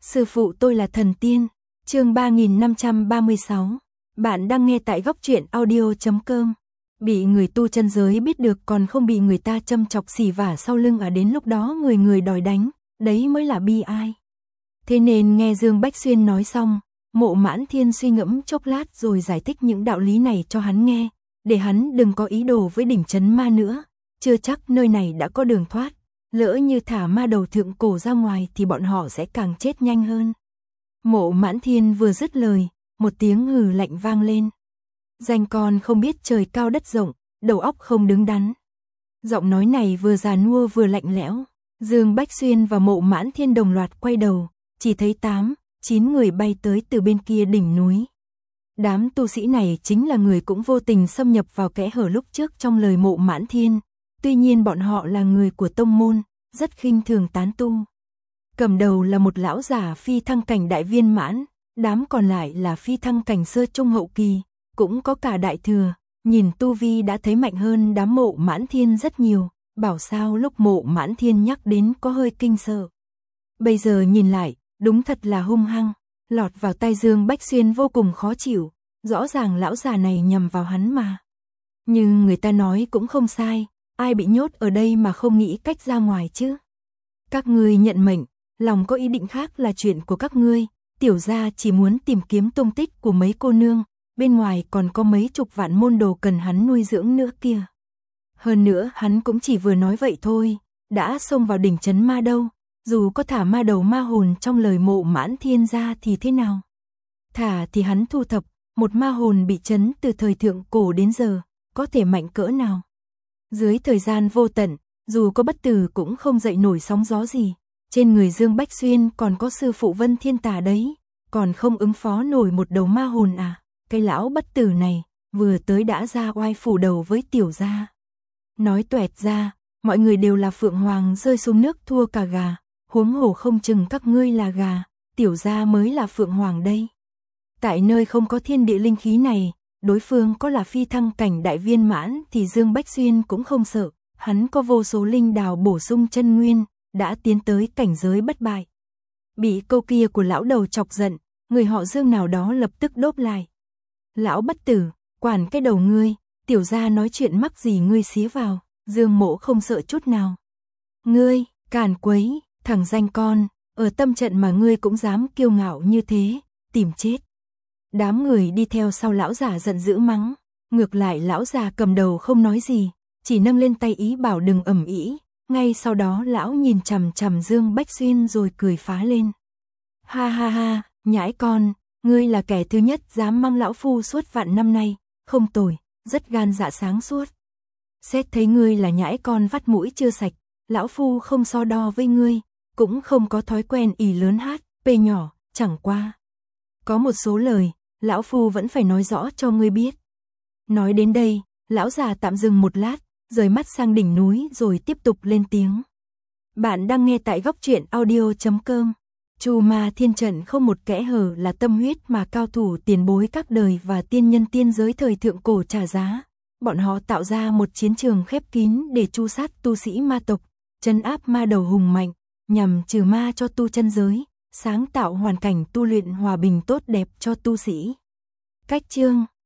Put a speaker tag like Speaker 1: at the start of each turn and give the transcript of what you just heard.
Speaker 1: Sư phụ tôi là thần tiên. Chương 3536. Bạn đang nghe tại góc truyện audio.com. Bị người tu chân giới biết được còn không bị người ta châm chọc xỉ vả sau lưng đến lúc đó người người đòi đánh, đấy mới là bi ai. Thế nên nghe Dương Bách Xuyên nói xong, Mộ Mãn Thiên suy ngẫm chốc lát rồi giải thích những đạo lý này cho hắn nghe, để hắn đừng có ý đồ với đỉnh trấn ma nữa, chưa chắc nơi này đã có đường thoát. Lỡ như thả ma đầu thượng cổ ra ngoài thì bọn họ sẽ càng chết nhanh hơn. Mộ Mãn Thiên vừa dứt lời, một tiếng hừ lạnh vang lên. Danh con không biết trời cao đất rộng, đầu óc không đứng đắn. Giọng nói này vừa già nua vừa lạnh lẽo. Dương Bách Xuyên và Mộ Mãn Thiên đồng loạt quay đầu, chỉ thấy 8-9 người bay tới từ bên kia đỉnh núi. Đám tu sĩ này chính là người cũng vô tình xâm nhập vào kẽ hở lúc trước trong lời Mộ Mãn Thiên. Tuy nhiên bọn họ là người của tông môn, rất khinh thường tán tu. Cầm đầu là một lão giả phi thăng cảnh đại viên mãn, đám còn lại là phi thăng cảnh sơ trung hậu kỳ, cũng có cả đại thừa, nhìn tu vi đã thấy mạnh hơn đám Mộ Mãn Thiên rất nhiều, bảo sao lúc Mộ Mãn Thiên nhắc đến có hơi kinh sợ. Bây giờ nhìn lại, đúng thật là hung hăng, lọt vào tai Dương Bách Xuyên vô cùng khó chịu, rõ ràng lão già này nhằm vào hắn mà. Nhưng người ta nói cũng không sai, ai bị nhốt ở đây mà không nghĩ cách ra ngoài chứ. Các ngươi nhận mệnh, lòng có ý định khác là chuyện của các ngươi, tiểu gia chỉ muốn tìm kiếm tung tích của mấy cô nương, bên ngoài còn có mấy chục vạn môn đồ cần hắn nuôi dưỡng nữa kia. Hơn nữa hắn cũng chỉ vừa nói vậy thôi, đã xông vào đỉnh trấn ma đâu, dù có thả ma đầu ma hồn trong lời Mộ Mãn Thiên ra thì thế nào. Thả thì hắn thu thập, một ma hồn bị trấn từ thời thượng cổ đến giờ, có thể mạnh cỡ nào. Dưới thời gian vô tận, dù có bất tử cũng không dậy nổi sóng gió gì. Trên người Dương Bách Xuyên còn có sư phụ Vân Thiên Tà đấy, còn không ứng phó nổi một đầu ma hồn à. Cái lão bất tử này, vừa tới đã ra oai phủ đầu với tiểu gia. Nói toẹt ra, mọi người đều là phượng hoàng rơi xuống nước thua cả gà, huống hồ không chừng các ngươi là gà, tiểu gia mới là phượng hoàng đây. Tại nơi không có thiên địa linh khí này, đối phương có là phi thăng cảnh đại viên mãn thì Dương Bách Xuyên cũng không sợ, hắn có vô số linh đào bổ sung chân nguyên, đã tiến tới cảnh giới bất bại. Bị câu kia của lão đầu chọc giận, người họ Dương nào đó lập tức đốp lại. Lão bất tử, quản cái đầu ngươi, tiểu gia nói chuyện mắc gì ngươi xía vào. Dương Mỗ không sợ chút nào. Ngươi, càn quấy, thằng danh con, ở tâm trận mà ngươi cũng dám kiêu ngạo như thế, tìm chết. Đám người đi theo sau lão già giận dữ mắng, ngược lại lão già cầm đầu không nói gì, chỉ nâng lên tay ý bảo đừng ầm ĩ. Ngay sau đó lão nhìn chằm chằm Dương Bách Xuyên rồi cười phá lên. Ha ha ha, nhãi con, ngươi là kẻ thứ nhất dám mang lão phu suốt vạn năm nay, không tồi, rất gan dạ sáng suốt. Xét thấy ngươi là nhãi con vắt mũi chưa sạch, lão phu không so đo với ngươi, cũng không có thói quen ỉ lớn hát, pê nhỏ, chẳng qua. Có một số lời, lão phu vẫn phải nói rõ cho ngươi biết. Nói đến đây, lão già tạm dừng một lát, rời mắt sang đỉnh núi rồi tiếp tục lên tiếng. Bạn đang nghe tại góc truyện audio.com. Chu Ma Thiên Trận không một kẽ hở là tâm huyết mà cao thủ tiền bối các đời và tiên nhân tiên giới thời thượng cổ trả giá. Bọn họ tạo ra một chiến trường khép kín để tru sát tu sĩ ma tộc, trấn áp ma đầu hùng mạnh, nhằm trừ ma cho tu chân giới, sáng tạo hoàn cảnh tu luyện hòa bình tốt đẹp cho tu sĩ. Cách chương